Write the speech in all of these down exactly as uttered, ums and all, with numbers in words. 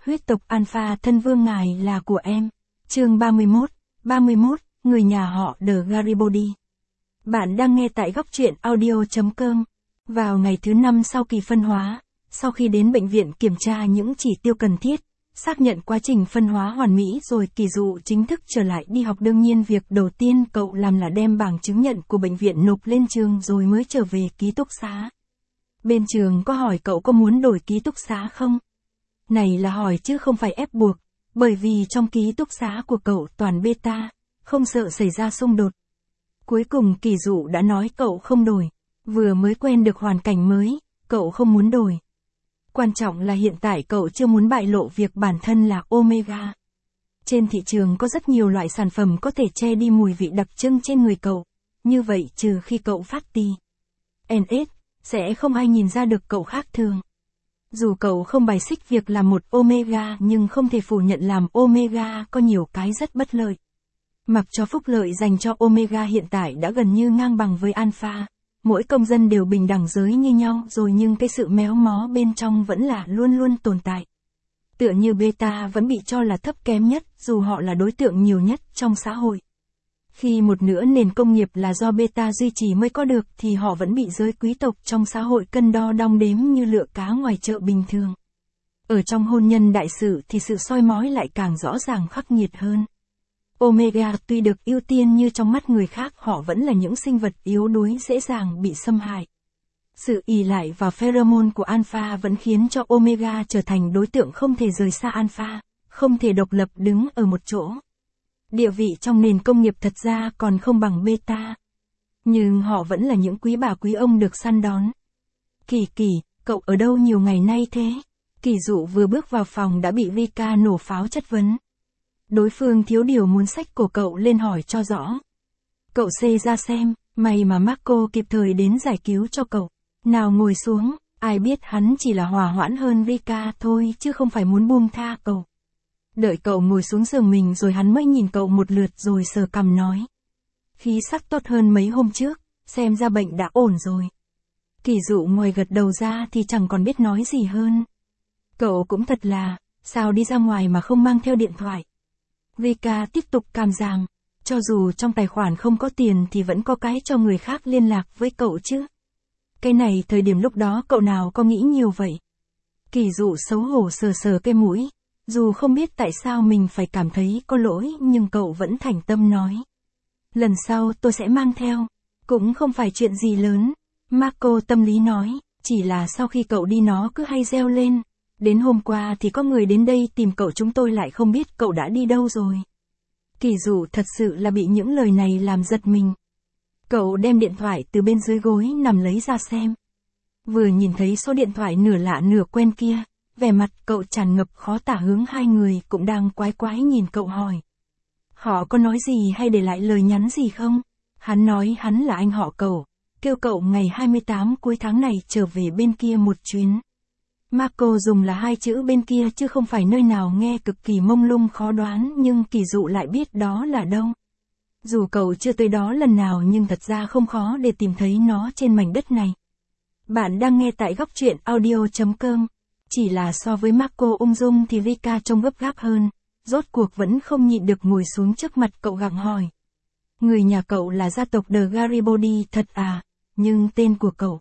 huyết tộc Alpha thân vương ngài là của em. Chương ba mươi mốt, ba mươi mốt, người nhà họ The Garibaldi. Bạn đang nghe tại góc truyện audio chấm com. Vào ngày thứ năm sau kỳ phân hóa, sau khi đến bệnh viện kiểm tra những chỉ tiêu cần thiết, xác nhận quá trình phân hóa hoàn mỹ rồi Kỳ Dụ chính thức trở lại đi học. Đương nhiên việc đầu tiên cậu làm là đem bảng chứng nhận của bệnh viện nộp lên trường rồi mới trở về ký túc xá. Bên trường có hỏi cậu có muốn đổi ký túc xá không? Này là hỏi chứ không phải ép buộc, bởi vì trong ký túc xá của cậu toàn beta, không sợ xảy ra xung đột. Cuối cùng Kỳ Dụ đã nói cậu không đổi, vừa mới quen được hoàn cảnh mới, cậu không muốn đổi. Quan trọng là hiện tại cậu chưa muốn bại lộ việc bản thân là Omega. Trên thị trường có rất nhiều loại sản phẩm có thể che đi mùi vị đặc trưng trên người cậu, như vậy trừ khi cậu phát tì en ét, sẽ không ai nhìn ra được cậu khác thường. Dù cậu không bài xích việc làm một Omega nhưng không thể phủ nhận làm Omega có nhiều cái rất bất lợi. Mặc cho phúc lợi dành cho Omega hiện tại đã gần như ngang bằng với Alpha, mỗi công dân đều bình đẳng giới như nhau rồi nhưng cái sự méo mó bên trong vẫn là luôn luôn tồn tại. Tựa như Beta vẫn bị cho là thấp kém nhất dù họ là đối tượng nhiều nhất trong xã hội. Khi một nửa nền công nghiệp là do Beta duy trì mới có được thì họ vẫn bị giới quý tộc trong xã hội cân đo đong đếm như lựa cá ngoài chợ bình thường. Ở trong hôn nhân đại sự thì sự soi mói lại càng rõ ràng khắc nghiệt hơn. Omega tuy được ưu tiên như trong mắt người khác họ vẫn là những sinh vật yếu đuối dễ dàng bị xâm hại. Sự ỷ lại vào pheromone của Alpha vẫn khiến cho Omega trở thành đối tượng không thể rời xa Alpha, không thể độc lập đứng ở một chỗ. Địa vị trong nền công nghiệp thật ra còn không bằng Beta. Nhưng họ vẫn là những quý bà quý ông được săn đón. Kỳ Kỳ, cậu ở đâu nhiều ngày nay thế? Kỳ Dụ vừa bước vào phòng đã bị Rika nổ pháo chất vấn. Đối phương thiếu điều muốn xách cổ cậu lên hỏi cho rõ. Cậu xê ra xem, may mà Marco kịp thời đến giải cứu cho cậu. Nào ngồi xuống, ai biết hắn chỉ là hòa hoãn hơn Rika thôi chứ không phải muốn buông tha cậu. Đợi cậu ngồi xuống giường mình rồi hắn mới nhìn cậu một lượt rồi sờ cằm nói. Khí sắc tốt hơn mấy hôm trước, xem ra bệnh đã ổn rồi. Kỳ Dụ ngoài gật đầu ra thì chẳng còn biết nói gì hơn. Cậu cũng thật là, sao đi ra ngoài mà không mang theo điện thoại. Rika tiếp tục càm ràm, cho dù trong tài khoản không có tiền thì vẫn có cái cho người khác liên lạc với cậu chứ. Cái này thời điểm lúc đó cậu nào có nghĩ nhiều vậy. Kỳ Dụ xấu hổ sờ sờ cái mũi, dù không biết tại sao mình phải cảm thấy có lỗi nhưng cậu vẫn thành tâm nói. Lần sau tôi sẽ mang theo, cũng không phải chuyện gì lớn. Marco tâm lý nói, chỉ là sau khi cậu đi nó cứ hay reo lên. Đến hôm qua thì có người đến đây tìm cậu chúng tôi lại không biết cậu đã đi đâu rồi. Kỳ Dụ thật sự là bị những lời này làm giật mình. Cậu đem điện thoại từ bên dưới gối nằm lấy ra xem. Vừa nhìn thấy số điện thoại nửa lạ nửa quen kia, vẻ mặt cậu tràn ngập khó tả hướng hai người cũng đang quái quái nhìn cậu hỏi. Họ có nói gì hay để lại lời nhắn gì không? Hắn nói hắn là anh họ cậu, kêu cậu ngày hai mươi tám cuối tháng này trở về bên kia một chuyến. Marco dùng là hai chữ bên kia chứ không phải nơi nào nghe cực kỳ mông lung khó đoán nhưng Kỳ Dụ lại biết đó là đâu. Dù cậu chưa tới đó lần nào nhưng thật ra không khó để tìm thấy nó trên mảnh đất này. Bạn đang nghe tại góc truyện audio chấm com. Chỉ là so với Marco ung dung thì Rika trông gấp gáp hơn, rốt cuộc vẫn không nhịn được ngồi xuống trước mặt cậu gặng hỏi. Người nhà cậu là gia tộc The Garibaldi thật à, nhưng tên của cậu.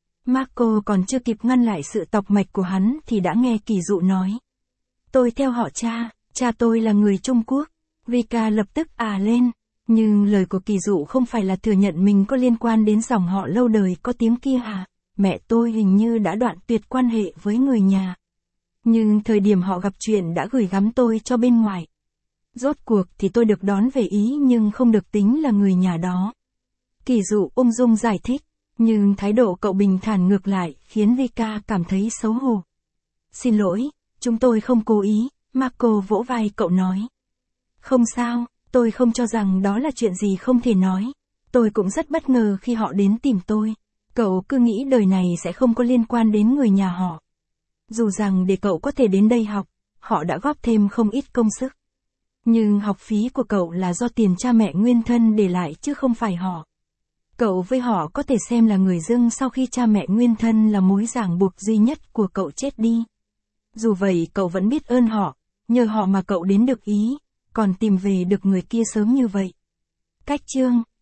Marco còn chưa kịp ngăn lại sự tọc mạch của hắn thì đã nghe Kỳ Dụ nói. Tôi theo họ cha, cha tôi là người Trung Quốc. Rika lập tức à lên, nhưng lời của Kỳ Dụ không phải là thừa nhận mình có liên quan đến dòng họ lâu đời có tiếng kia à. Mẹ tôi hình như đã đoạn tuyệt quan hệ với người nhà. Nhưng thời điểm họ gặp chuyện đã gửi gắm tôi cho bên ngoài. Rốt cuộc thì tôi được đón về Ý nhưng không được tính là người nhà đó. Kỳ Dụ ung dung giải thích, nhưng thái độ cậu bình thản ngược lại khiến Rika cảm thấy xấu hổ. Xin lỗi, chúng tôi không cố ý, Marco vỗ vai cậu nói. Không sao, tôi không cho rằng đó là chuyện gì không thể nói. Tôi cũng rất bất ngờ khi họ đến tìm tôi. Cậu cứ nghĩ đời này sẽ không có liên quan đến người nhà họ. Dù rằng để cậu có thể đến đây học, họ đã góp thêm không ít công sức. Nhưng học phí của cậu là do tiền cha mẹ nguyên thân để lại chứ không phải họ. Cậu với họ có thể xem là người dưng sau khi cha mẹ nguyên thân là mối ràng buộc duy nhất của cậu chết đi. Dù vậy cậu vẫn biết ơn họ, nhờ họ mà cậu đến được Ý, còn tìm về được người kia sớm như vậy. Cách chương